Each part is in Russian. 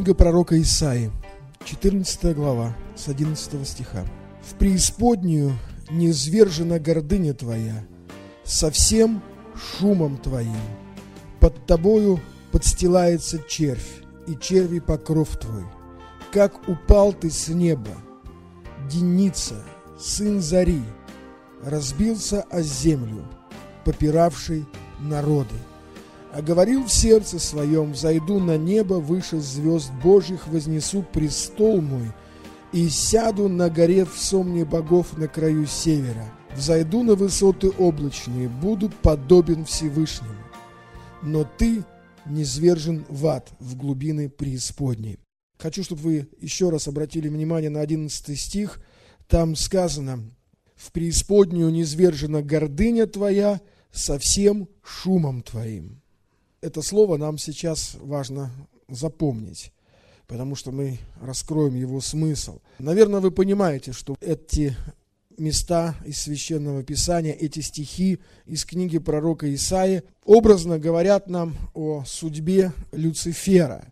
Книга пророка Исаии, 14 глава, с 11 стиха. «В преисподнюю низвержена гордыня твоя, со всем шумом твоим. Под тобою подстилается червь, и черви покров твой. Как упал ты с неба, Деница, сын зари, разбился о землю, попиравший народы. А говорил в сердце своем: взойду на небо, выше звезд Божьих вознесу престол мой, и сяду на горе в сомне богов на краю севера. Взойду на высоты облачные, буду подобен Всевышнему. Но ты низвержен в ад, в глубины преисподней». Хочу, чтобы вы еще раз обратили внимание на 11 стих. Там сказано: «В преисподнюю низвержена гордыня твоя со всем шумом твоим». Это слово нам сейчас важно запомнить, потому что мы раскроем его смысл. Наверное, вы понимаете, что эти места из Священного Писания, эти стихи из книги пророка Исаии образно говорят нам о судьбе Люцифера,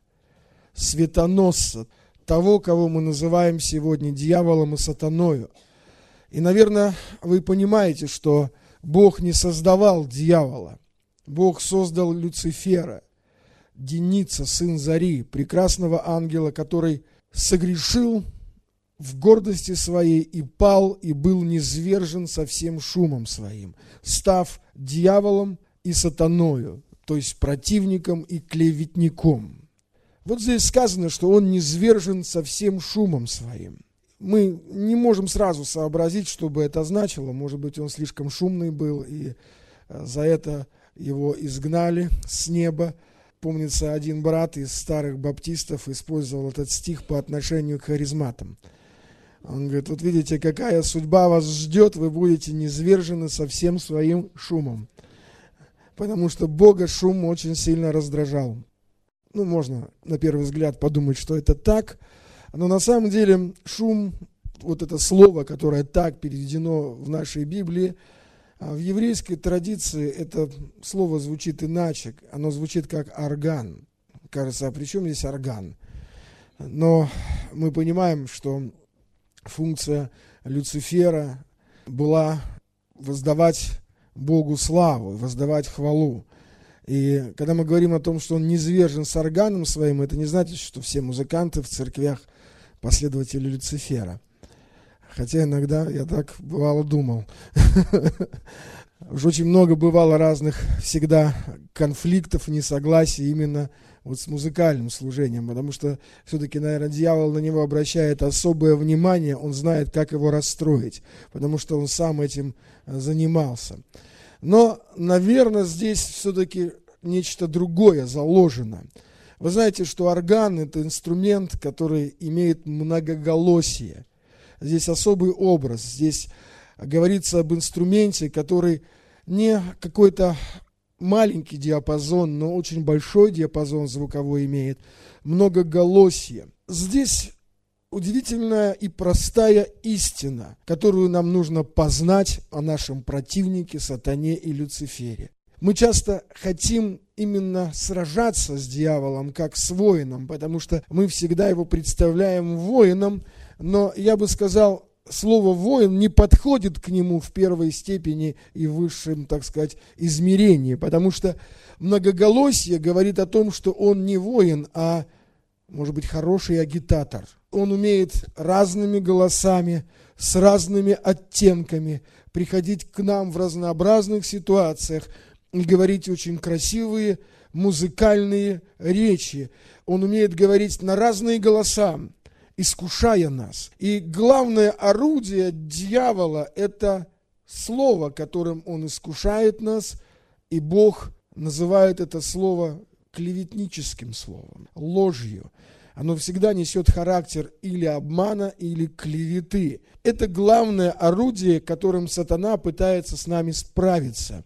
светоносца, того, кого мы называем сегодня дьяволом и сатаною. И, наверное, вы понимаете, что Бог не создавал дьявола. Бог создал Люцифера, Деница, сын зари, прекрасного ангела, который согрешил в гордости своей и пал, и был низвержен со всем шумом своим, став дьяволом и сатаною, то есть противником и клеветником. Вот здесь сказано, что он низвержен со всем шумом своим. Мы не можем сразу сообразить, что бы это значило. Может быть, он слишком шумный был, и за это его изгнали с неба. Помнится, один брат из старых баптистов использовал этот стих по отношению к харизматам. Он говорит: вот видите, какая судьба вас ждет, вы будете низвержены со всем своим шумом. Потому что Бога шум очень сильно раздражал. Можно на первый взгляд подумать, что это так, но на самом деле шум, вот это слово, которое так переведено в нашей Библии, в еврейской традиции это слово звучит иначе, оно звучит как орган. Кажется, а при чем здесь орган? Но мы понимаем, что функция Люцифера была воздавать Богу славу, воздавать хвалу. И когда мы говорим о том, что он низвержен с органом своим, это не значит, что все музыканты в церквях последователи Люцифера. Хотя иногда я так бывало думал. Уж очень много бывало разных всегда конфликтов, несогласий именно вот с музыкальным служением, потому что все-таки, наверное, дьявол на него обращает особое внимание, он знает, как его расстроить, потому что он сам этим занимался. Но, наверное, здесь все-таки нечто другое заложено. Вы знаете, что орган – это инструмент, который имеет многоголосие. Здесь особый образ, здесь говорится об инструменте, который не какой-то маленький диапазон, но очень большой диапазон звуковой имеет, многоголосие. Здесь удивительная и простая истина, которую нам нужно познать о нашем противнике, сатане и Люцифере. Мы часто хотим именно сражаться с дьяволом, как с воином, потому что мы всегда его представляем воином, но я бы сказал, слово «воин» не подходит к нему в первой степени и в высшем, так сказать, измерении, потому что многоголосие говорит о том, что он не воин, а, может быть, хороший агитатор. Он умеет разными голосами, с разными оттенками приходить к нам в разнообразных ситуациях и говорить очень красивые музыкальные речи. Он умеет говорить на разные голоса, искушая нас. И главное орудие дьявола – это слово, которым он искушает нас, и Бог называет это слово клеветническим словом, ложью. Оно всегда несет характер или обмана, или клеветы. Это главное орудие, которым сатана пытается с нами справиться.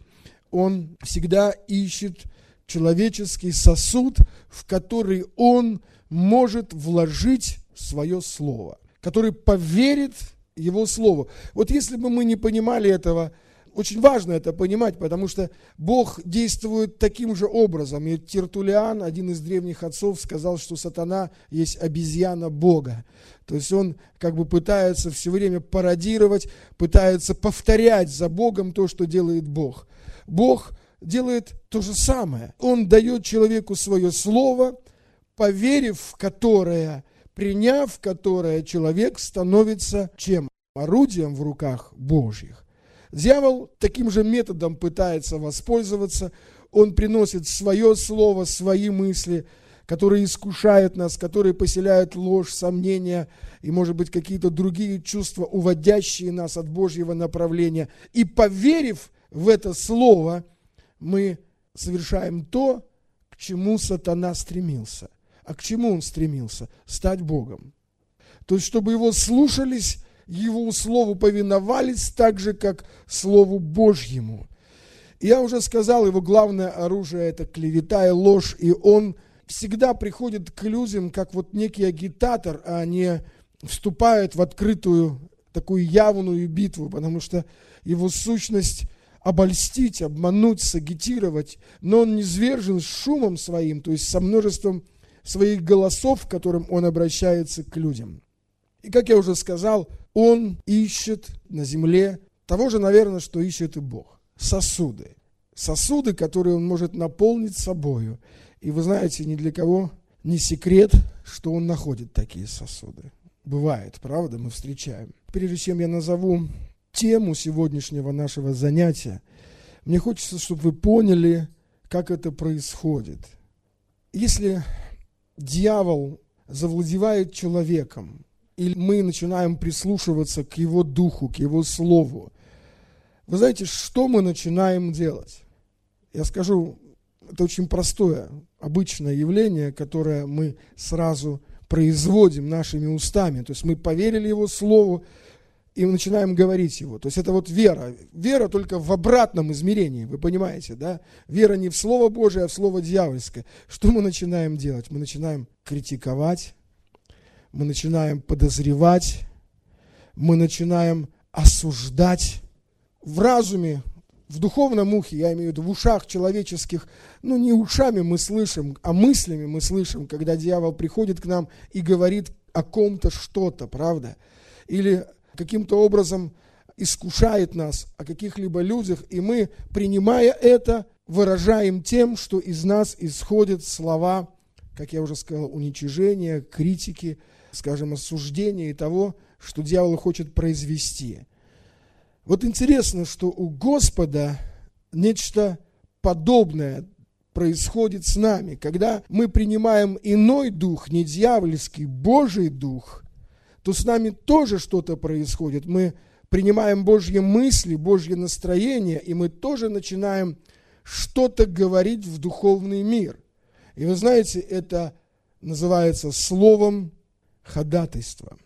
Он всегда ищет человеческий сосуд, в который он может вложить свое слово, который поверит его слову. Вот если бы мы не понимали этого, Очень важно это понимать, потому что Бог действует таким же образом. И Тертуллиан, один из древних отцов, сказал, что сатана есть обезьяна Бога. То есть он как бы пытается все время пародировать, пытается повторять за Богом то, что делает Бог. Бог делает то же самое. Он дает человеку свое слово, поверив в которое, приняв которое, человек становится чем? Орудием в руках Божьих. Дьявол таким же методом пытается воспользоваться. Он приносит свое слово, свои мысли, которые искушают нас, которые поселяют ложь, сомнения и, может быть, какие-то другие чувства, уводящие нас от Божьего направления. И поверив в это слово, мы совершаем то, к чему сатана стремился. А к чему он стремился? Стать Богом. То есть, чтобы его слушались, его слову повиновались так же, как Слову Божьему. И я уже сказал, его главное оружие – это клевета и ложь, и он всегда приходит к людям, как вот некий агитатор, а не вступает в открытую, такую явную битву, потому что его сущность – обольстить, обмануть, сагитировать, но он низвержен шумом своим, то есть со множеством своих голосов, к которым он обращается к людям. И, как я уже сказал, он ищет на земле того же, наверное, что ищет и Бог. Сосуды. Сосуды, которые он может наполнить собою. И вы знаете, ни для кого не секрет, что он находит такие сосуды. Бывает, правда, мы встречаем. Прежде чем я назову тему сегодняшнего нашего занятия, мне хочется, чтобы вы поняли, как это происходит. Если дьявол завладевает человеком, или мы начинаем прислушиваться к его духу, к его слову, вы знаете, что мы начинаем делать? Я скажу, это очень простое, обычное явление, которое мы сразу производим нашими устами. То есть мы поверили его слову и мы начинаем говорить его. То есть это вот вера. Вера только в обратном измерении, вы понимаете, да? Вера не в Слово Божие, а в Слово дьявольское. Что мы начинаем делать? Мы начинаем критиковать, мы начинаем подозревать, мы начинаем осуждать. В разуме, в духовном ухе, я имею в виду в ушах человеческих, не ушами мы слышим, а мыслями мы слышим, когда дьявол приходит к нам и говорит о ком-то что-то, правда? Или каким-то образом искушает нас о каких-либо людях, и мы, принимая это, выражаем тем, что из нас исходят слова, как я уже сказал, уничижения, критики, скажем, осуждения и того, что дьявол хочет произвести. Вот интересно, что у Господа нечто подобное происходит с нами. Когда мы принимаем иной дух, не дьявольский, Божий дух, то с нами тоже что-то происходит. Мы принимаем Божьи мысли, Божье настроение, и мы тоже начинаем что-то говорить в духовный мир. И вы знаете, это называется словом ходатайства.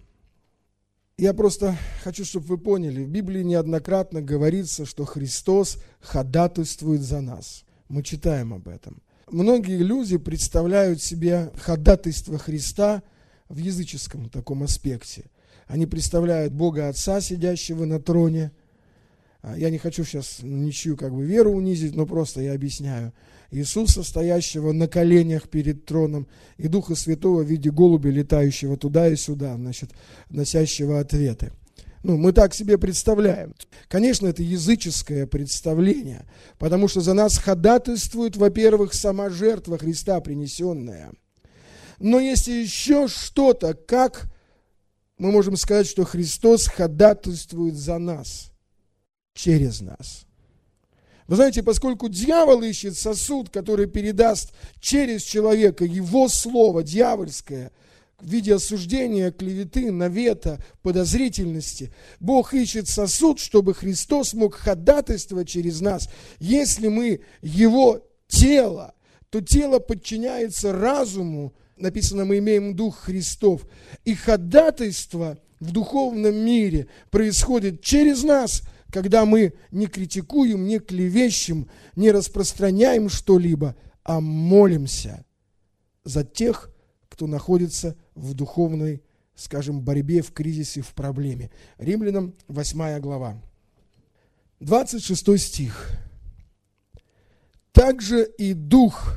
Я просто хочу, чтобы вы поняли, в Библии неоднократно говорится, что Христос ходатайствует за нас. Мы читаем об этом. Многие люди представляют себе ходатайство Христа в языческом таком аспекте. Они представляют Бога Отца, сидящего на троне. Я не хочу сейчас ничью веру унизить, но просто я объясняю. Иисуса, стоящего на коленях перед троном, и Духа Святого в виде голубя, летающего туда и сюда, носящего ответы. Мы так себе представляем. Конечно, это языческое представление, потому что за нас ходатайствует, во-первых, сама жертва Христа принесенная. Но есть еще что-то, как мы можем сказать, что Христос ходатайствует за нас, через нас. Вы знаете, поскольку дьявол ищет сосуд, который передаст через человека его слово дьявольское в виде осуждения, клеветы, навета, подозрительности, Бог ищет сосуд, чтобы Христос мог ходатайствовать через нас. Если мы его тело, то тело подчиняется разуму, написано, мы имеем Дух Христов, и ходатайство в духовном мире происходит через нас, когда мы не критикуем, не клевещем, не распространяем что-либо, а молимся за тех, кто находится в духовной, скажем, борьбе, в кризисе, в проблеме. Римлянам 8 глава. 26 стих. «Также и Дух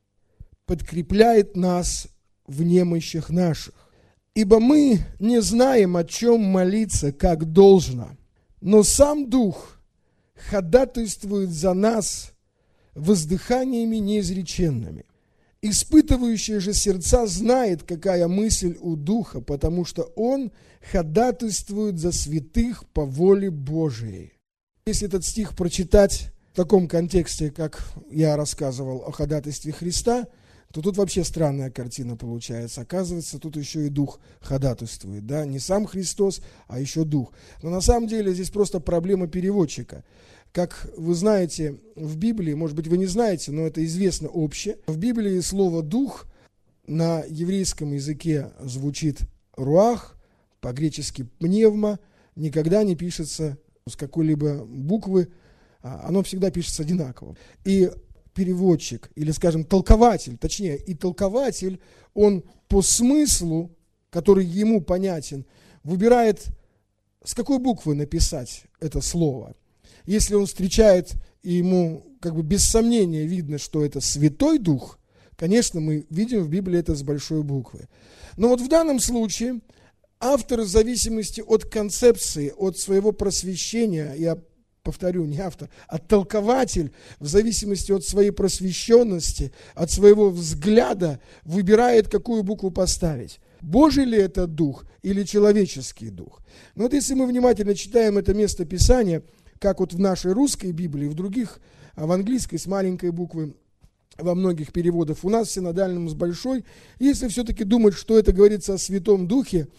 подкрепляет нас в немощах наших. Ибо мы не знаем, о чем молиться, как должно, но сам Дух ходатайствует за нас воздыханиями неизреченными. Испытывающий же сердца знает, какая мысль у Духа, потому что Он ходатайствует за святых по воле Божией». Если этот стих прочитать в таком контексте, как я рассказывал о ходатайстве Христа, то тут вообще странная картина получается. Оказывается, тут еще и Дух ходатайствует, да? Не сам Христос, а еще Дух. Но на самом деле здесь просто проблема переводчика. Как вы знаете, в Библии, может быть, вы не знаете, но это известно обще, в Библии слово «дух» на еврейском языке звучит «руах», по-гречески «пневма», никогда не пишется с какой-либо буквы, оно всегда пишется одинаково. И переводчик, или, скажем, толкователь, точнее, и толкователь, он по смыслу, который ему понятен, выбирает, с какой буквы написать это слово. Если он встречает, и ему как бы без сомнения видно, что это Святой Дух, конечно, мы видим в Библии это с большой буквы. Но вот в данном случае автор, в зависимости от концепции, от своего просвещения, я повторю, не автор, а толкователь, в зависимости от своей просвещенности, от своего взгляда, выбирает, какую букву поставить. Божий ли это дух или человеческий дух? Но вот если мы внимательно читаем это место Писания, как вот в нашей русской Библии, в других, в английской с маленькой буквы, во многих переводах, у нас в синодальном с большой, если все-таки думать, что это говорится о Святом Духе,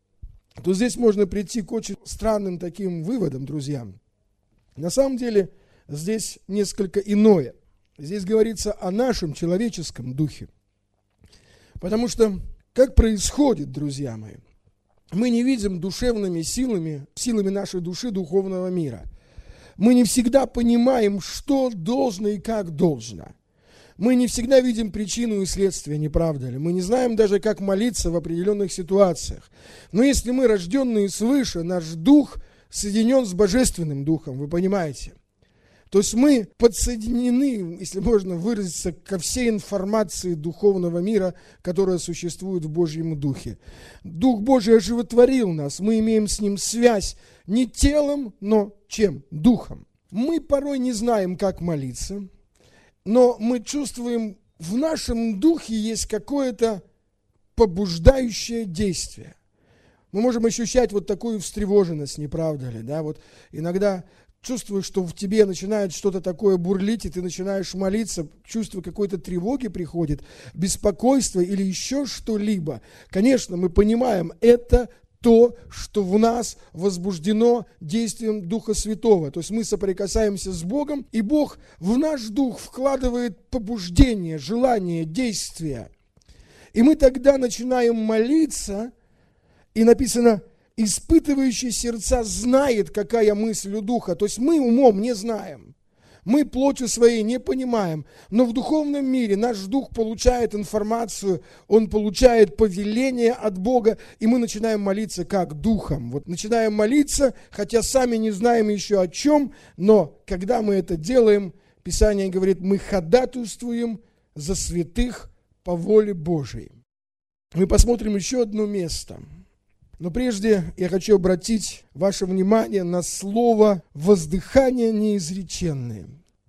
то здесь можно прийти к очень странным таким выводам, друзья. На самом деле здесь несколько иное. Здесь говорится о нашем человеческом духе. Потому что, как происходит, друзья мои, мы не видим душевными силами нашей души духовного мира. Мы не всегда понимаем, что должно и как должно. Мы не всегда видим причину и следствие, не правда ли? Мы не знаем даже, как молиться в определенных ситуациях. Но если мы, рожденные свыше, наш дух соединен с Божественным Духом, вы понимаете? То есть мы подсоединены, если можно выразиться, ко всей информации духовного мира, которая существует в Божьем Духе. Дух Божий оживотворил нас, мы имеем с Ним связь не телом, но чем? Духом. Мы порой не знаем, как молиться, но мы чувствуем, в нашем духе есть какое-то побуждающее действие. Мы можем ощущать вот такую встревоженность, не правда ли? Да? Вот иногда чувствуешь, что в тебе начинает что-то такое бурлить, и ты начинаешь молиться, чувство какой-то тревоги приходит, беспокойства или еще что-либо. Конечно, мы понимаем, это то, что в нас возбуждено действием Духа Святого. То есть мы соприкасаемся с Богом, и Бог в наш дух вкладывает побуждение, желание, действие. И мы тогда начинаем молиться, и написано, испытывающий сердца знает, какая мысль у Духа. То есть мы умом не знаем, мы плотью своей не понимаем, но в духовном мире наш дух получает информацию, он получает повеление от Бога, и мы начинаем молиться как духом. Вот начинаем молиться, хотя сами не знаем еще о чем, но когда мы это делаем, Писание говорит, мы ходатайствуем за святых по воле Божией. Мы посмотрим еще одно место. Но прежде я хочу обратить ваше внимание на слово «воздыхание неизреченное».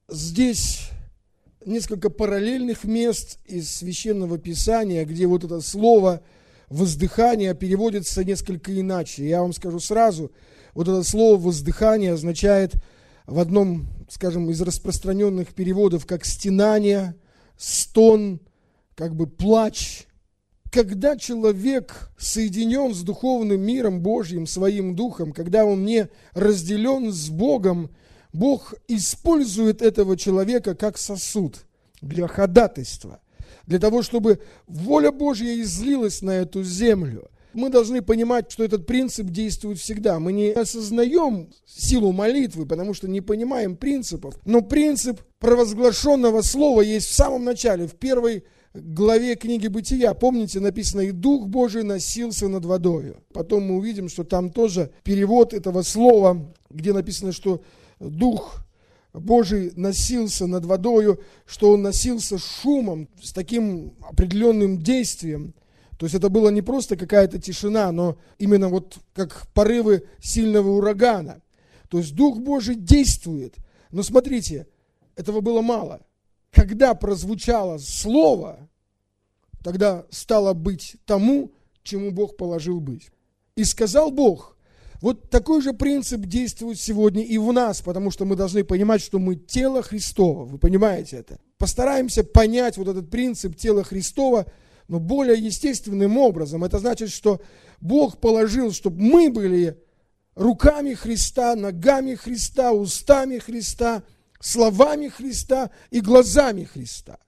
Здесь несколько параллельных мест из Священного Писания, где вот это слово «воздыхание» переводится несколько иначе. Я вам скажу сразу, вот это слово «воздыхание» означает в одном, скажем, из распространенных переводов как «стенание», «стон», как бы «плач». Когда человек соединен с духовным миром Божьим, своим духом, когда он не разделен с Богом, Бог использует этого человека как сосуд для ходатайства, для того, чтобы воля Божья излилась на эту землю. Мы должны понимать, что этот принцип действует всегда. Мы не осознаем силу молитвы, потому что не понимаем принципов, но принцип провозглашенного слова есть в самом начале, в первой главе книги Бытия, помните, написано, и Дух Божий носился над водою. Потом мы увидим, что там тоже перевод этого слова, где написано, что Дух Божий носился над водою, что Он носился шумом, с таким определенным действием. То есть это было не просто какая-то тишина, но именно вот как порывы сильного урагана. То есть Дух Божий действует. Но смотрите, этого было мало. Когда прозвучало Слово, тогда стало быть тому, чему Бог положил быть. И сказал Бог. Вот такой же принцип действует сегодня и в нас, потому что мы должны понимать, что мы тело Христово. Вы понимаете это? Постараемся понять вот этот принцип тела Христова, но более естественным образом. Это значит, что Бог положил, чтобы мы были руками Христа, ногами Христа, устами Христа, словами Христа и глазами Христа.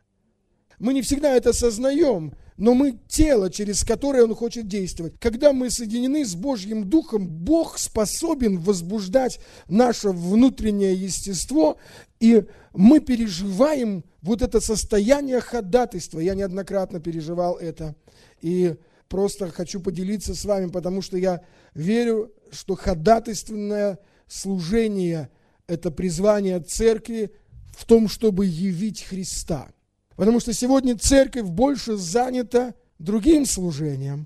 Мы не всегда это осознаем, но мы тело, через которое Он хочет действовать. Когда мы соединены с Божьим Духом, Бог способен возбуждать наше внутреннее естество, и мы переживаем вот это состояние ходатайства. Я неоднократно переживал это, и просто хочу поделиться с вами, потому что я верю, что ходатайственное служение – это призвание церкви в том, чтобы явить Христа. Потому что сегодня церковь больше занята другим служением.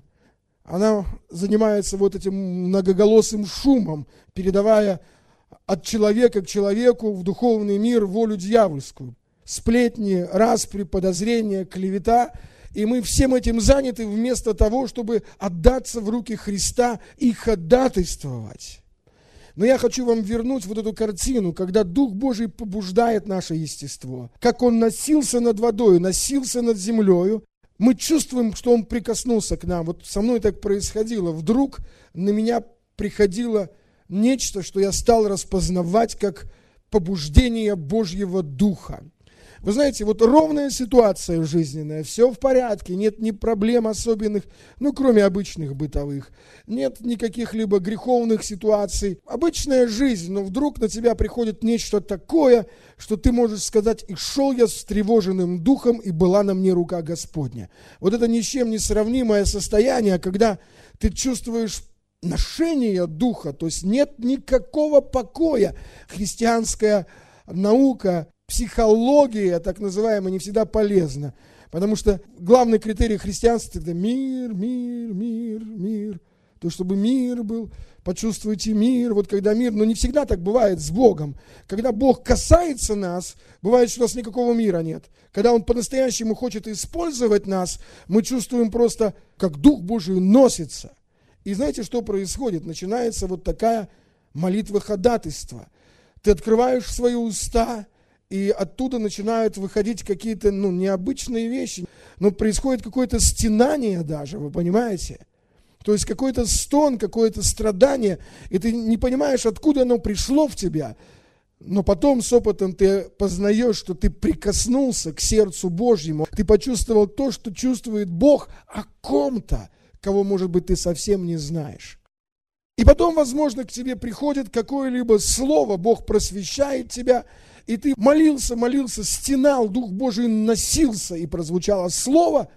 Она занимается вот этим многоголосым шумом, передавая от человека к человеку в духовный мир волю дьявольскую. Сплетни, распри, подозрения, клевета. И мы всем этим заняты вместо того, чтобы отдаться в руки Христа и ходатайствовать. Но я хочу вам вернуть вот эту картину, когда Дух Божий побуждает наше естество. Как Он носился над водой, носился над землею. Мы чувствуем, что Он прикоснулся к нам. Вот со мной так происходило. Вдруг на меня приходило нечто, что я стал распознавать как побуждение Божьего Духа. Вы знаете, вот ровная ситуация жизненная, все в порядке, нет ни проблем особенных, ну, кроме обычных бытовых, нет никаких либо греховных ситуаций, обычная жизнь, но вдруг на тебя приходит нечто такое, что ты можешь сказать: «И шел я с встревоженным духом, и была на мне рука Господня». Вот это ни с чем не сравнимое состояние, когда ты чувствуешь ношение духа, то есть нет никакого покоя. Христианская наука, психология, так называемая, не всегда полезна. Потому что главный критерий христианства – это мир, мир, мир, мир. То, чтобы мир был, почувствуйте мир. Вот когда мир, но не всегда так бывает с Богом. Когда Бог касается нас, бывает, что у нас никакого мира нет. Когда Он по-настоящему хочет использовать нас, мы чувствуем просто, как Дух Божий носится. И знаете, что происходит? Начинается вот такая молитва ходатайства. Ты открываешь свои уста, и оттуда начинают выходить какие-то необычные вещи. Но происходит какое-то стенание даже, вы понимаете? То есть какой-то стон, какое-то страдание, и ты не понимаешь, откуда оно пришло в тебя. Но потом с опытом ты познаешь, что ты прикоснулся к сердцу Божьему. Ты почувствовал то, что чувствует Бог о ком-то, кого, может быть, ты совсем не знаешь. И потом, возможно, к тебе приходит какое-либо слово, Бог просвещает тебя, и ты молился, стенал, Дух Божий носился, и прозвучало слово,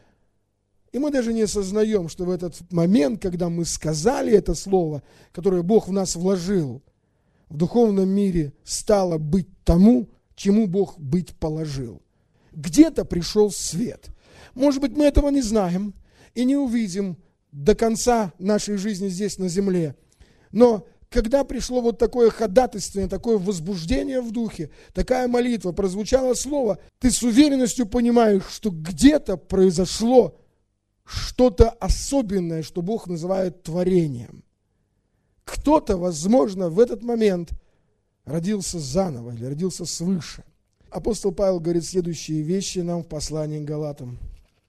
и мы даже не осознаем, что в этот момент, когда мы сказали это слово, которое Бог в нас вложил, в духовном мире стало быть тому, чему Бог быть положил. Где-то пришел свет. Может быть, мы этого не знаем и не увидим до конца нашей жизни здесь на земле, но когда пришло вот такое ходатайство, такое возбуждение в духе, такая молитва, прозвучало слово, ты с уверенностью понимаешь, что где-то произошло что-то особенное, что Бог называет творением. Кто-то, возможно, в этот момент родился заново или родился свыше. Апостол Павел говорит следующие вещи нам в послании к Галатам.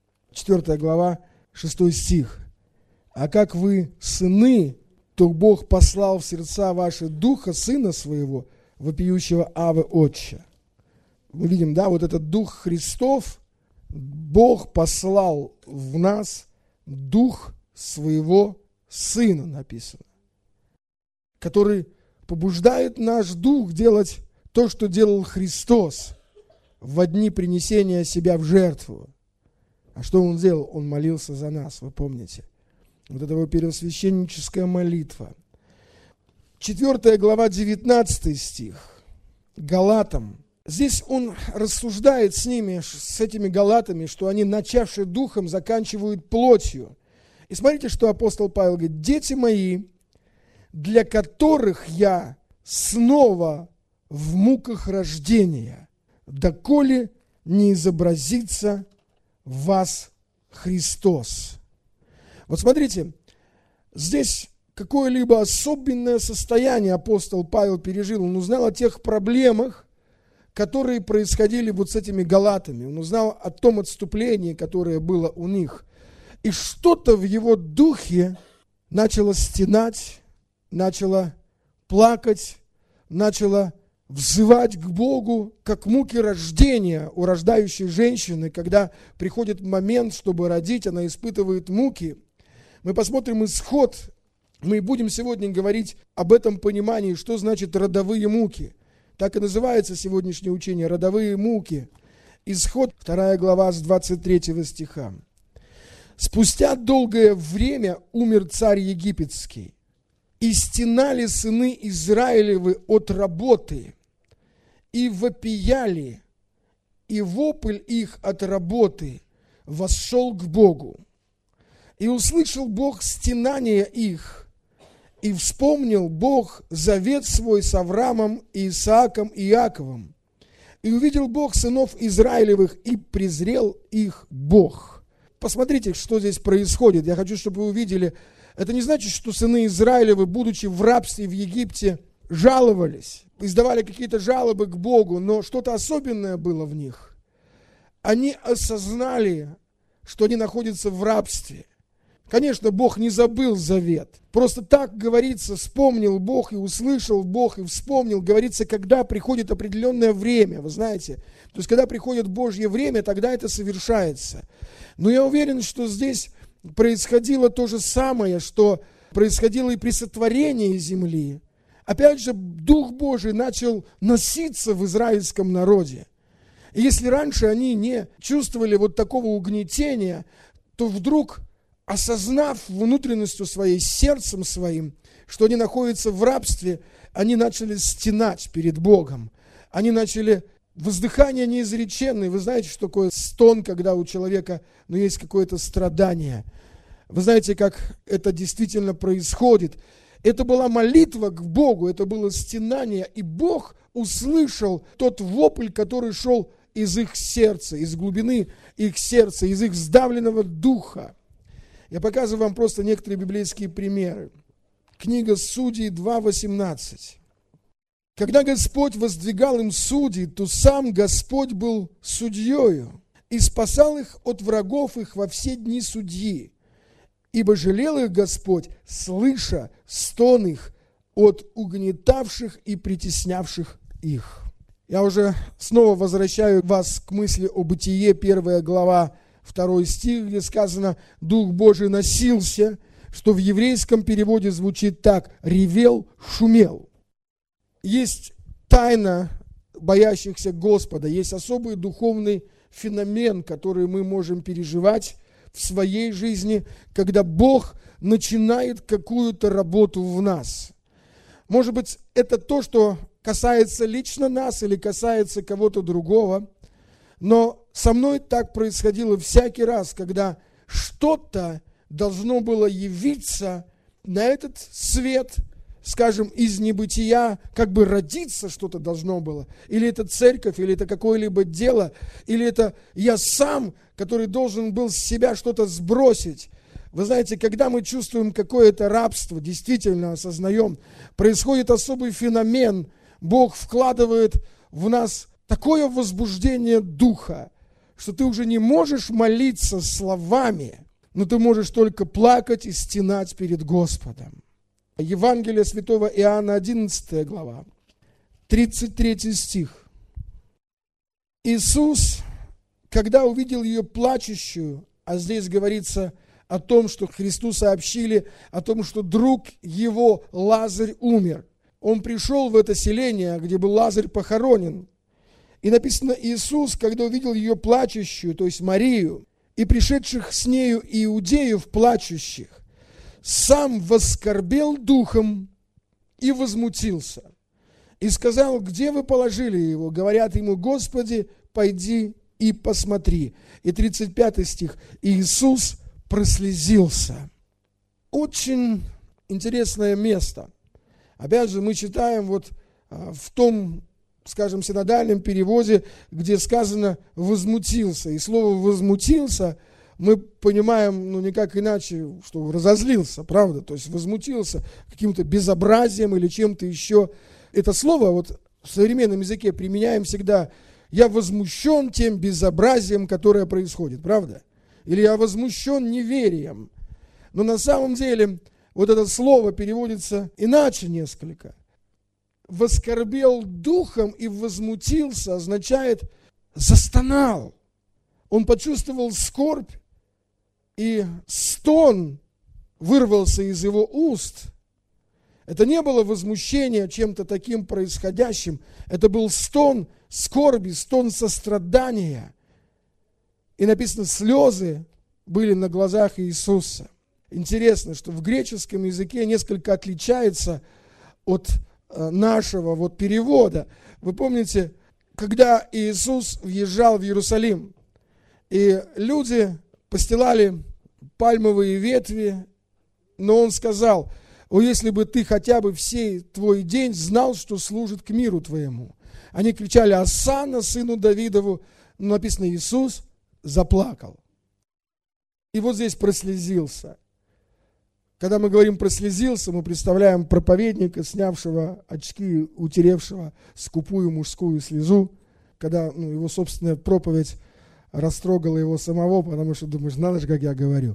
4 глава, 6 стих. «А как вы сыны, то Бог послал в сердца ваши Духа Сына Своего, вопиющего Авы Отче». Мы видим, да, вот этот Дух Христов, Бог послал в нас Дух Своего Сына, написано, который побуждает наш Дух делать то, что делал Христос в дни принесения себя в жертву. А что Он делал? Он молился за нас, вы помните. Вот это его первосвященническая молитва. 4 глава, 19 стих. галатам. Здесь он рассуждает с ними, с этими галатами, что они, начавшие духом, заканчивают плотью. И смотрите, что апостол Павел говорит: «Дети мои, для которых я снова в муках рождения, доколе не изобразится в вас Христос». Вот смотрите, здесь какое-либо особенное состояние апостол Павел пережил. Он узнал о тех проблемах, которые происходили вот с этими галатами. Он узнал о том отступлении, которое было у них. И что-то в его духе начало стенать, начало плакать, начало взывать к Богу, как муки рождения у рождающей женщины, когда приходит момент, чтобы родить, она испытывает муки. Мы посмотрим исход. Мы будем сегодня говорить об этом понимании, что значит родовые муки. Так и называется сегодняшнее учение — родовые муки. Исход, 2 глава, с 23 стиха. «Спустя долгое время умер царь египетский, и стенали сыны Израилевы от работы, и вопияли, и вопль их от работы восшел к Богу. И услышал Бог стенания их, и вспомнил Бог завет свой с Авраамом, и Исааком, и Иаковом. И увидел Бог сынов Израилевых, и презрел их Бог». Посмотрите, что здесь происходит. Я хочу, чтобы вы увидели. Это не значит, что сыны Израилевы, будучи в рабстве в Египте, жаловались, издавали какие-то жалобы к Богу, но что-то особенное было в них. Они осознали, что они находятся в рабстве. Конечно, Бог не забыл завет. Просто так говорится: вспомнил Бог и услышал Бог и вспомнил. Говорится, когда приходит определенное время, вы знаете. То есть, когда приходит Божье время, тогда это совершается. Но я уверен, что здесь происходило то же самое, что происходило и при сотворении земли. Опять же, Дух Божий начал носиться в израильском народе. И если раньше они не чувствовали вот такого угнетения, то вдруг, осознав внутренностью своей, сердцем своим, что они находятся в рабстве, они начали стенать перед Богом. Они начали воздыхание неизреченное. Вы знаете, что такое стон, когда у человека есть какое-то страдание. Вы знаете, как это действительно происходит. Это была молитва к Богу, это было стенание, и Бог услышал тот вопль, который шел из их сердца, из глубины их сердца, из их сдавленного духа. Я показываю вам просто некоторые библейские примеры. Книга Судей 2:18. «Когда Господь воздвигал им судей, то сам Господь был судьею и спасал их от врагов их во все дни судьи, ибо жалел их Господь, слыша стон их от угнетавших и притеснявших их». Я уже снова возвращаю вас к мысли о Бытие, 1 глава, 2 стих, где сказано: «Дух Божий носился», что в еврейском переводе звучит так: «ревел, шумел». Есть тайна боящихся Господа, есть особый духовный феномен, который мы можем переживать в своей жизни, когда Бог начинает какую-то работу в нас. Может быть, это то, что касается лично нас или касается кого-то другого, но со мной так происходило всякий раз, когда что-то должно было явиться на этот свет, скажем, из небытия, как бы родиться что-то должно было. Или это церковь, или это какое-либо дело, или это я сам, который должен был с себя что-то сбросить. Вы знаете, когда мы чувствуем какое-то рабство, действительно осознаем, происходит особый феномен. Бог вкладывает в нас такое возбуждение духа, что ты уже не можешь молиться словами, но ты можешь только плакать и стенать перед Господом. Евангелие святого Иоанна, 11 глава, 33 стих. Иисус, когда увидел ее плачущую, а здесь говорится о том, что Христу сообщили о том, что друг его Лазарь умер. Он пришел в это селение, где был Лазарь похоронен. И написано: Иисус, когда увидел ее плачущую, то есть Марию, и пришедших с нею иудеев плачущих, сам воскорбел духом и возмутился, и сказал: где вы положили его? Говорят ему: Господи, пойди и посмотри. И 35 стих. И Иисус прослезился. Очень интересное место. Опять же, мы читаем вот в том, скажем, синодальном переводе, где сказано «возмутился». И слово «возмутился» мы понимаем, никак иначе, что разозлился, правда? То есть возмутился каким-то безобразием или чем-то еще. Это слово вот в современном языке применяем всегда: я возмущен тем безобразием, которое происходит, правда? Или я возмущен неверием. Но на самом деле вот это слово переводится иначе несколько. Воскорбел духом и возмутился означает застонал. Он почувствовал скорбь, и стон вырвался из его уст. Это не было возмущение чем-то таким происходящим. Это был стон скорби, стон сострадания. И написано, слезы были на глазах Иисуса. Интересно, что в греческом языке несколько отличается от нашего вот перевода. Вы помните, когда Иисус въезжал в Иерусалим, и люди постилали пальмовые ветви, но Он сказал: «О, если бы ты хотя бы всей твой день знал, что служит к миру твоему». Они кричали: «Осанна сыну Давидову», но написано, Иисус заплакал. И вот здесь прослезился. Когда мы говорим «прослезился», мы представляем проповедника, снявшего очки, утеревшего скупую мужскую слезу, когда его собственная проповедь растрогала его самого, потому что думаешь, надо же, как я говорю.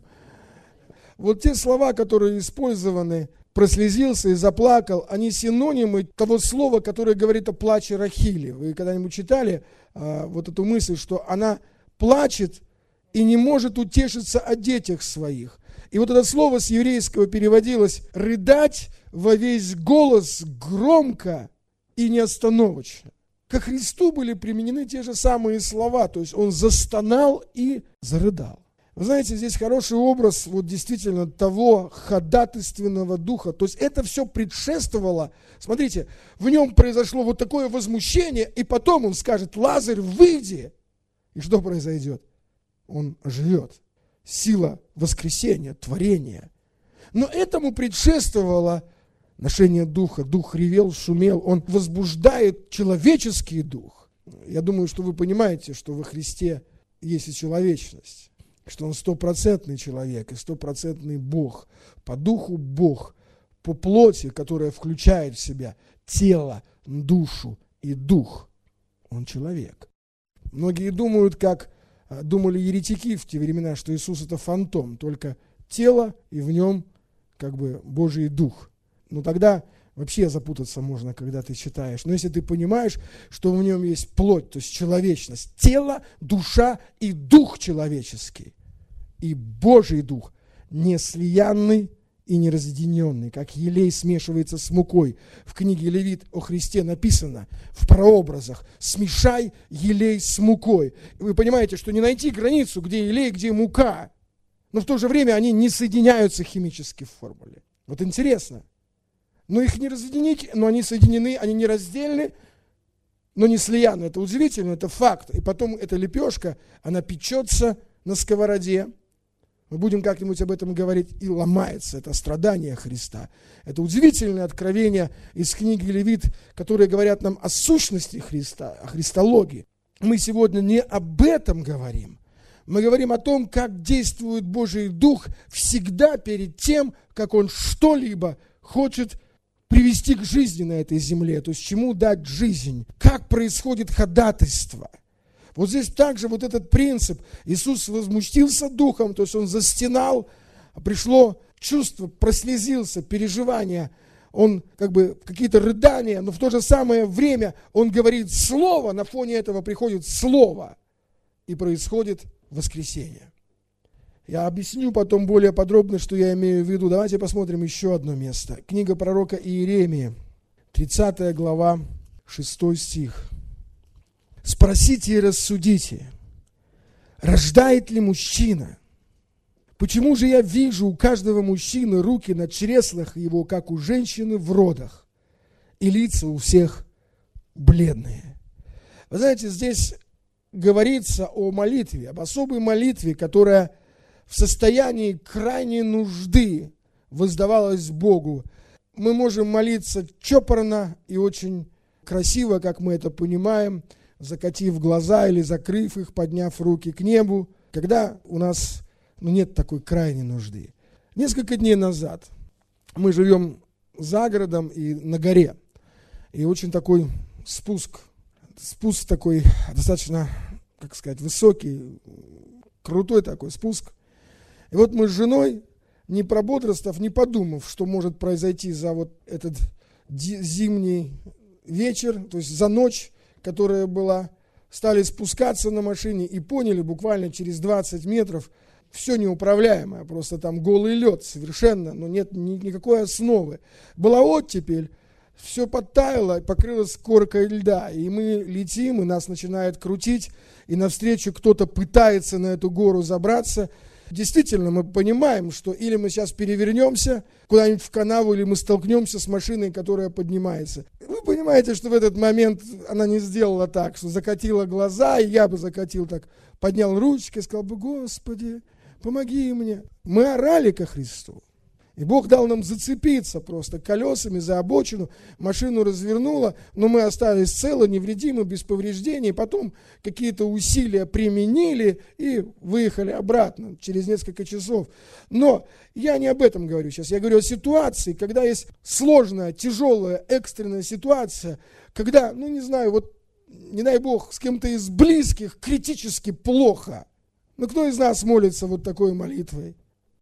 Вот те слова, которые использованы, прослезился и заплакал, они синонимы того слова, которое говорит о плаче Рахили. Вы когда-нибудь читали вот эту мысль, что она плачет и не может утешиться о детях своих. И вот это слово с еврейского переводилось «рыдать во весь голос громко и неостановочно». Ко Христу были применены те же самые слова, то есть Он застонал и зарыдал. Вы знаете, здесь хороший образ вот действительно того ходатайственного духа. То есть это все предшествовало. Смотрите, в нем произошло вот такое возмущение, и потом Он скажет: Лазарь, выйди. И что произойдет? Он живет. Сила воскресения, творения. Но этому предшествовало ношение духа. Дух ревел, шумел. Он возбуждает человеческий дух. Я думаю, что вы понимаете, что во Христе есть и человечность. Что Он 100% человек и 100% Бог. По духу Бог. По плоти, которая включает в себя тело, душу и дух. Он человек. Многие думают, как думали еретики в те времена, что Иисус это фантом, только тело и в нем как бы Божий дух. Но тогда вообще запутаться можно, когда ты читаешь. Но если ты понимаешь, что в нем есть плоть, то есть человечность, тело, душа и дух человеческий, и Божий дух, неслиянный и неразъединенный, как елей смешивается с мукой. В книге Левит о Христе написано в прообразах: смешай елей с мукой. И вы понимаете, что не найти границу, где елей, где мука, но в то же время они не соединяются химически в формуле. Вот интересно. Но их не разъединить, но они соединены, они нераздельны, но не слиянны. Это удивительно, это факт. И потом эта лепешка, она печется на сковороде. Мы будем как-нибудь об этом говорить, и ломается. Это страдание Христа. Это удивительное откровение из книги Левит, которые говорят нам о сущности Христа, о христологии. Мы сегодня не об этом говорим. Мы говорим о том, как действует Божий Дух всегда перед тем, как Он что-либо хочет привести к жизни на этой земле. То есть чему дать жизнь. Как происходит ходатайство. Вот здесь также вот этот принцип. Иисус возмутился духом, то есть Он застенал, пришло чувство, прослезился, переживания, Он как бы какие-то рыдания, но в то же самое время Он говорит слово, на фоне этого приходит слово, и происходит воскресение. Я объясню потом более подробно, что я имею в виду. Давайте посмотрим еще одно место. Книга пророка Иеремии, 30 глава, 6 стих. «Спросите и рассудите, рождает ли мужчина? Почему же я вижу у каждого мужчины руки на чреслах его, как у женщины в родах, и лица у всех бледные. Вы знаете, здесь говорится о молитве, об особой молитве, которая в состоянии крайней нужды воздавалась Богу. Мы можем молиться чопорно и очень красиво, как мы это понимаем, закатив глаза или закрыв их, подняв руки к небу, когда у нас нет такой крайней нужды. Несколько дней назад мы живем за городом и на горе, и очень такой спуск такой достаточно, как сказать, высокий, крутой такой спуск. И вот мы с женой, не прободрствовав, не подумав, что может произойти за вот этот зимний вечер, то есть за ночь, которая была, стали спускаться на машине и поняли буквально через 20 метров, все неуправляемое, просто там голый лед совершенно, но нет никакой основы. Была оттепель, все подтаяло, покрылось коркой льда, и мы летим, и нас начинает крутить, и навстречу кто-то пытается на эту гору забраться. Действительно, мы понимаем, что или мы сейчас перевернемся куда-нибудь в канаву, или мы столкнемся с машиной, которая поднимается. Вы понимаете, что в этот момент она не сделала так, что закатила глаза, и я бы закатил так, поднял ручки и сказал бы: Господи, помоги мне. Мы орали ко Христу. И Бог дал нам зацепиться просто колесами за обочину, машину развернуло, но мы остались целы, невредимы, без повреждений. Потом какие-то усилия применили и выехали обратно через несколько часов. Но я не об этом говорю сейчас, я говорю о ситуации, когда есть сложная, тяжелая, экстренная ситуация, когда, не знаю, вот не дай Бог, с кем-то из близких критически плохо. Но кто из нас молится вот такой молитвой?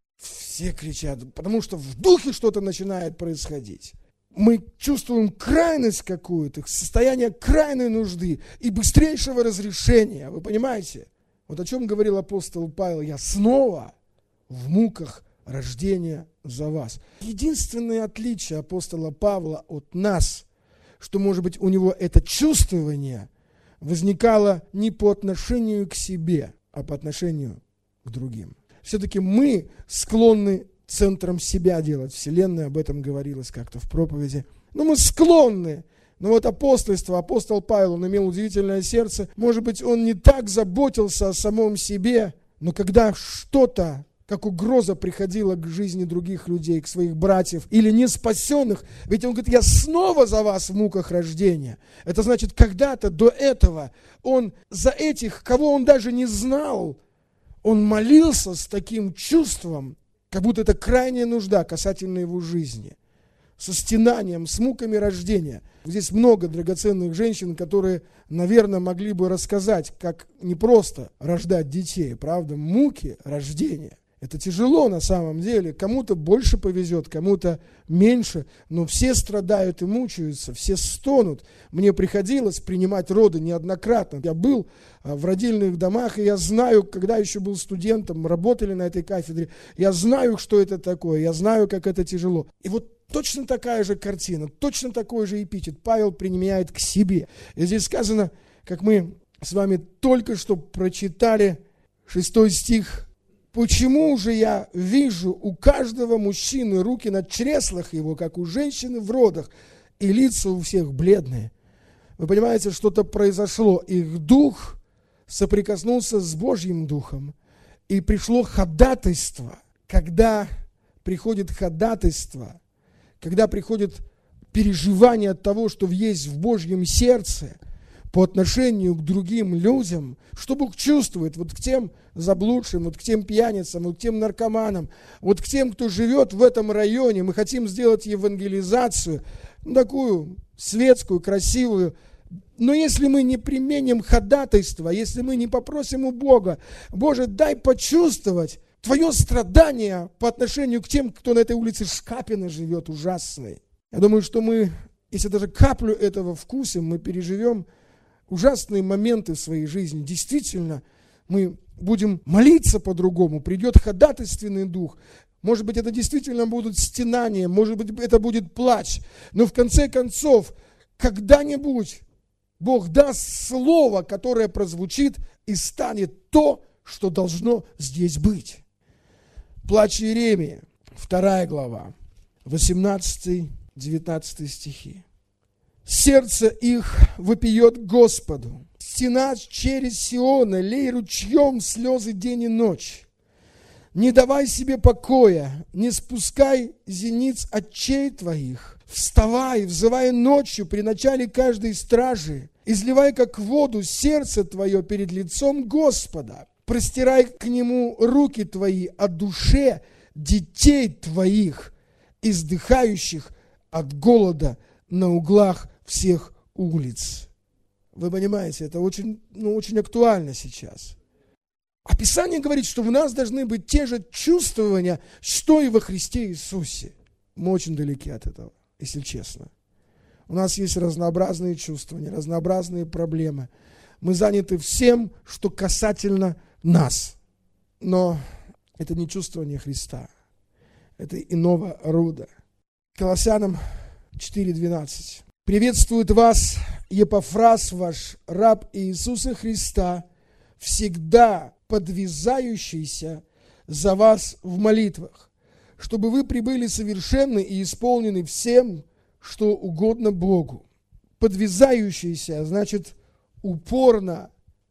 Все кричат, потому что в духе что-то начинает происходить. Мы чувствуем крайность какую-то, состояние крайней нужды и быстрейшего разрешения. Вы понимаете? Вот о чем говорил апостол Павел: я снова в муках рождения за вас. Единственное отличие апостола Павла от нас, что, может быть, у него это чувствование возникало не по отношению к себе, а по отношению к другим. Все-таки мы склонны центром себя делать. Вселенная, об этом говорилось как-то в проповеди. Но мы склонны. Но вот апостол Павел, он имел удивительное сердце. Может быть, он не так заботился о самом себе, но когда что-то, как угроза, приходила к жизни других людей, к своих братьев или не спасенных, ведь он говорит: я снова за вас в муках рождения. Это значит, когда-то до этого он за этих, кого он даже не знал, он молился с таким чувством, как будто это крайняя нужда касательно его жизни. Со стенанием, с муками рождения. Здесь много драгоценных женщин, которые, наверное, могли бы рассказать, как не просто рождать детей, правда, муки рождения. Это тяжело на самом деле. Кому-то больше повезет, кому-то меньше, но все страдают и мучаются, все стонут. Мне приходилось принимать роды неоднократно. Я был в родильных домах, и я знаю, когда еще был студентом, работали на этой кафедре, я знаю, что это такое, я знаю, как это тяжело. И вот точно такая же картина, точно такой же эпитет Павел применяет к себе. И здесь сказано, как мы с вами только что прочитали, 6 стих: «Почему же я вижу у каждого мужчины руки на чреслах его, как у женщины в родах, и лица у всех бледные?» Вы понимаете, что-то произошло. Их дух соприкоснулся с Божьим духом, и пришло ходатайство. Когда приходит ходатайство, когда приходит переживание от того, что есть в Божьем сердце, по отношению к другим людям, что Бог чувствует вот к тем заблудшим, вот к тем пьяницам, вот к тем наркоманам, вот к тем, кто живет в этом районе. Мы хотим сделать евангелизацию, такую светскую, красивую. Но если мы не применим ходатайство, если мы не попросим у Бога: Боже, дай почувствовать Твое страдание по отношению к тем, кто на этой улице Шкапина живет, ужасной. Я думаю, что мы, если даже каплю этого вкусим, мы переживем ужасные моменты в своей жизни. Действительно, мы будем молиться по-другому, придет ходатайственный дух. Может быть, это действительно будут стенания, может быть, это будет плач. Но в конце концов, когда-нибудь Бог даст слово, которое прозвучит, и станет то, что должно здесь быть. Плач Иеремии, 2 глава, 18-19 стихи. Сердце их вопиет к Господу. Стена через Сиона, лей ручьем слезы день и ночь. Не давай себе покоя, не спускай зениц очей твоих. Вставай, взывай ночью при начале каждой стражи. Изливай, как воду, сердце твое перед лицом Господа. Простирай к Нему руки твои о душе детей твоих, издыхающих от голода на углах всех улиц. Вы понимаете, это очень актуально сейчас. А Писание говорит, что в нас должны быть те же чувствования, что и во Христе Иисусе. Мы очень далеки от этого, если честно. У нас есть разнообразные чувствования, разнообразные проблемы. Мы заняты всем, что касательно нас. Но это не чувствование Христа. Это иного рода. Колоссянам 4:12. «Приветствует вас Епафрас ваш, раб Иисуса Христа, всегда подвязающийся за вас в молитвах, чтобы вы прибыли совершенны и исполнены всем, что угодно Богу». Подвязающийся значит упорно,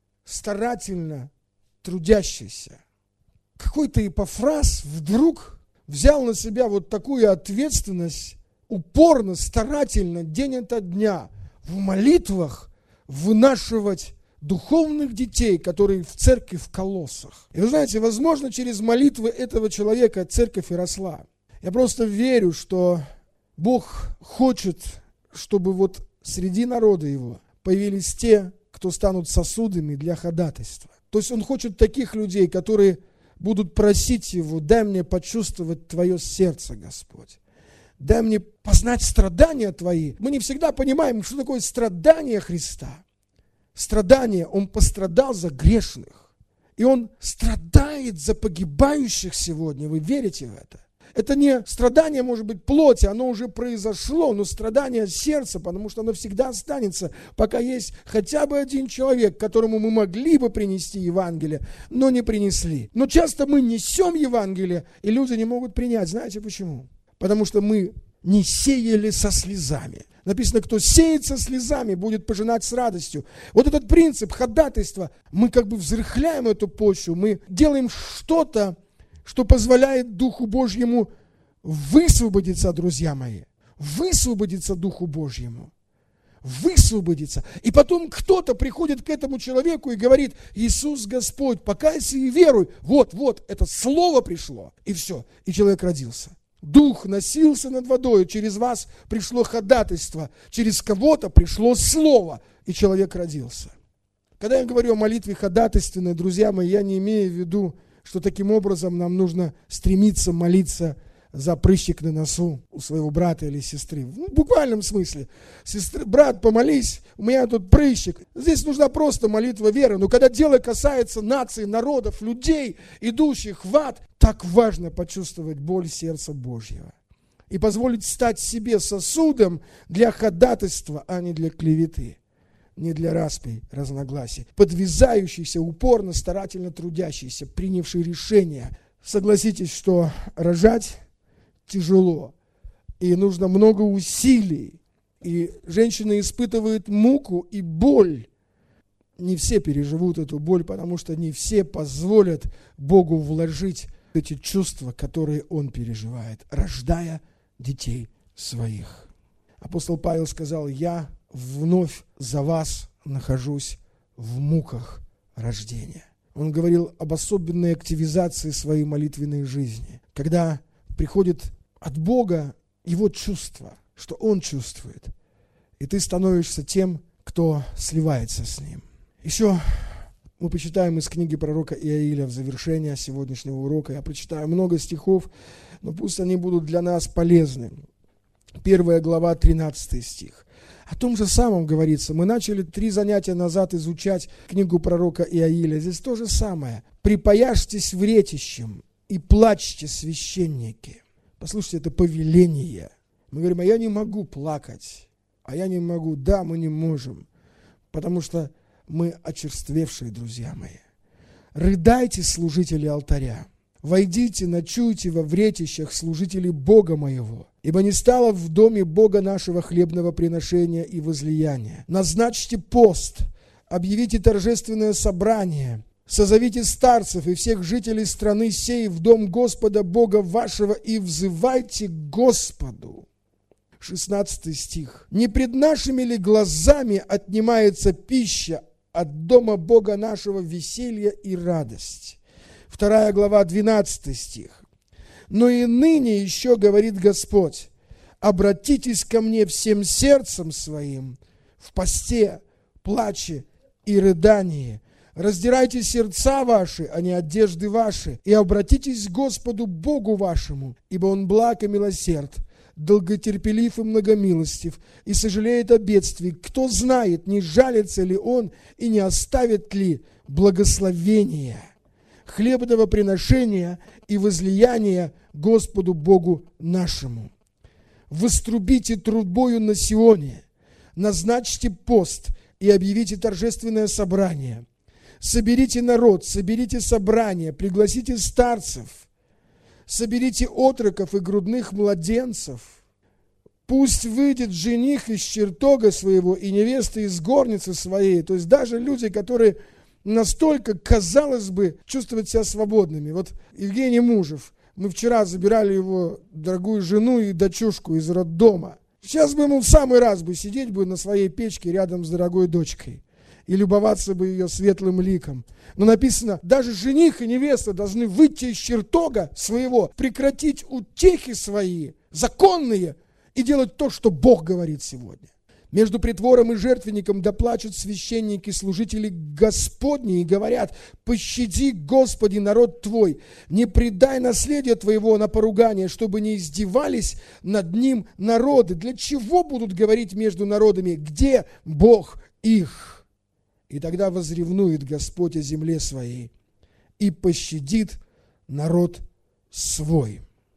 старательно трудящийся. Какой-то Епафрас вдруг взял на себя вот такую ответственность, упорно, старательно, день ото дня в молитвах вынашивать духовных детей, которые в церкви в Колоссах. И вы знаете, возможно, через молитвы этого человека церковь и росла. Я просто верю, что Бог хочет, чтобы вот среди народа Его появились те, кто станут сосудами для ходатайства. То есть Он хочет таких людей, которые будут просить Его: дай мне почувствовать Твое сердце, Господь. Дай мне познать страдания Твои. Мы не всегда понимаем, что такое страдание Христа. Страдание, Он пострадал за грешных. И Он страдает за погибающих сегодня. Вы верите в это? Это не страдание, может быть, плоти, оно уже произошло, но страдание сердца, потому что оно всегда останется, пока есть хотя бы один человек, которому мы могли бы принести Евангелие, но не принесли. Но часто мы несем Евангелие, и люди не могут принять. Знаете почему? Потому что мы не сеяли со слезами. Написано, кто сеет со слезами, будет пожинать с радостью. Вот этот принцип ходатайства, мы как бы взрыхляем эту почву, мы делаем что-то, что позволяет Духу Божьему высвободиться, друзья мои. Высвободиться Духу Божьему. Высвободиться. И потом кто-то приходит к этому человеку и говорит: Иисус Господь, покайся и веруй. Вот, это слово пришло. И все, и человек родился. Дух носился над водой, через вас пришло ходатайство, через кого-то пришло слово, и человек родился. Когда я говорю о молитве ходатайственной, друзья мои, я не имею в виду, что таким образом нам нужно стремиться молиться за прыщик на носу у своего брата или сестры. В буквальном смысле. Брат, помолись, у меня тут прыщик. Здесь нужна просто молитва веры. Но когда дело касается наций, народов, людей, идущих в ад, так важно почувствовать боль сердца Божьего. И позволить стать себе сосудом для ходатайства, а не для клеветы. Не для распри, разногласий. Подвязающийся, упорно, старательно трудящийся, принявший решение. Согласитесь, что рожать тяжело, и нужно много усилий, и женщина испытывает муку и боль. Не все переживут эту боль, потому что не все позволят Богу вложить эти чувства, которые Он переживает, рождая детей своих. Апостол Павел сказал: я вновь за вас нахожусь в муках рождения. Он говорил об особенной активизации своей молитвенной жизни, когда приходит от Бога Его чувство, что Он чувствует, и ты становишься тем, кто сливается с Ним. Еще мы почитаем из книги пророка Иаиля в завершение сегодняшнего урока. Я прочитаю много стихов, но пусть они будут для нас полезны. 1 глава, 13 стих. О том же самом говорится. Мы начали 3 занятия назад изучать книгу пророка Иаиля. Здесь то же самое. «Припаяшьтесь вретищем и плачьте, священники». Послушайте, это повеление. Мы говорим: а я не могу плакать, а я не могу. Да, мы не можем, потому что мы очерствевшие, друзья мои. Рыдайте, служители алтаря. Войдите, ночуйте во вретищах, служители Бога моего. Ибо не стало в доме Бога нашего хлебного приношения и возлияния. Назначьте пост, объявите торжественное собрание, созовите старцев и всех жителей страны сей в дом Господа Бога вашего и взывайте к Господу». 16 стих. «Не пред нашими ли глазами отнимается пища от дома Бога нашего веселье и радость?» 2 глава, 12 стих. «Но и ныне еще, говорит Господь, обратитесь ко мне всем сердцем своим в посте, плаче и рыдании. Раздирайте сердца ваши, а не одежды ваши, и обратитесь к Господу Богу вашему, ибо Он благ и милосерд, долготерпелив и многомилостив, и сожалеет о бедствии. Кто знает, не жалится ли Он и не оставит ли благословения, хлебного приношения и возлияния Господу Богу нашему. Вострубите трубою на Сионе, назначьте пост и объявите торжественное собрание. Соберите народ, соберите собрание, пригласите старцев, соберите отроков и грудных младенцев. Пусть выйдет жених из чертога своего и невеста из горницы своей». То есть даже люди, которые настолько, казалось бы, чувствуют себя свободными. Вот Евгений Мужев, мы вчера забирали его дорогую жену и дочушку из роддома. Сейчас бы ему в самый раз бы сидеть бы на своей печке рядом с дорогой дочкой и любоваться бы ее светлым ликом. Но написано, даже жених и невеста должны выйти из чертога своего, прекратить утехи свои, законные, и делать то, что Бог говорит сегодня. Между притвором и жертвенником доплачут священники, служители Господни, и говорят: «Пощади, Господи, народ Твой, не предай наследие Твоего на поругание, чтобы не издевались над ним народы». Для чего будут говорить между народами: где Бог их? И тогда возревнует Господь о земле своей и пощадит народ свой.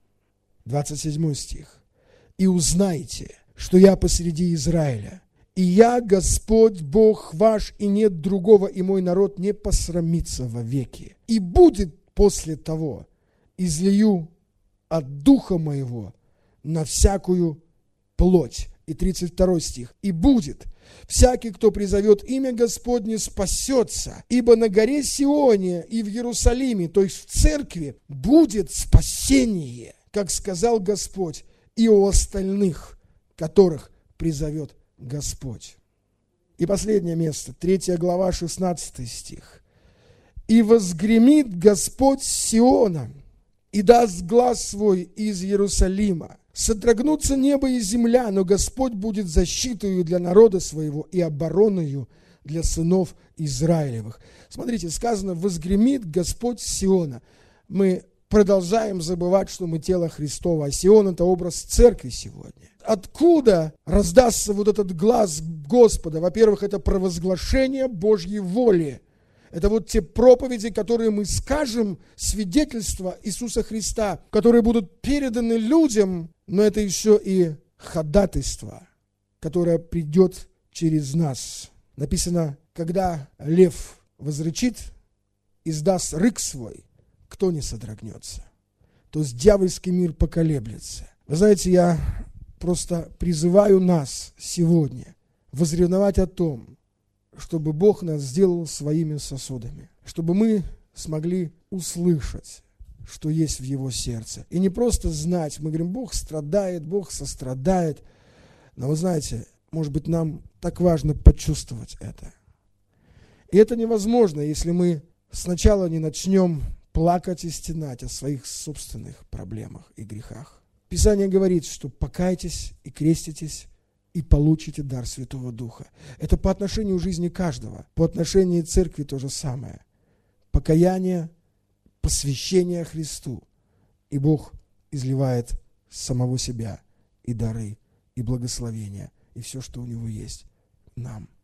27 стих. «И узнайте, что я посреди Израиля, и я Господь Бог ваш, и нет другого, и мой народ не посрамится вовеки. И будет после того, излию от духа моего на всякую плоть». И 32 стих. «И будет, всякий, кто призовет имя Господне, спасется, ибо на горе Сионе и в Иерусалиме, то есть в церкви, будет спасение, как сказал Господь, и у остальных, которых призовет Господь». И последнее место, 3 глава, 16 стих. «И возгремит Господь с Сиона, и даст глас свой из Иерусалима. Содрогнутся небо и земля, но Господь будет защитою для народа своего и обороною для сынов Израилевых». Смотрите, сказано: «Возгремит Господь с Сиона». Мы продолжаем забывать, что мы тело Христово, а Сион – это образ церкви сегодня. Откуда раздастся вот этот глас Господа? Во-первых, это провозглашение Божьей воли. Это вот те проповеди, которые мы скажем, свидетельства Иисуса Христа, которые будут переданы людям, но это еще и ходатайство, которое придет через нас. Написано, когда лев возрычит, издаст рык свой, кто не содрогнется? То есть дьявольский мир поколеблется. Вы знаете, я просто призываю нас сегодня возревновать о том, чтобы Бог нас сделал своими сосудами, чтобы мы смогли услышать, что есть в Его сердце. И не просто знать, мы говорим: Бог страдает, Бог сострадает. Но вы знаете, может быть, нам так важно почувствовать это. И это невозможно, если мы сначала не начнем плакать и стенать о своих собственных проблемах и грехах. Писание говорит, что покайтесь и креститесь, и получите дар Святого Духа. Это по отношению к жизни каждого. По отношению к церкви то же самое. Покаяние, посвящение Христу. И Бог изливает самого себя и дары, и благословения, и все, что у Него есть нам.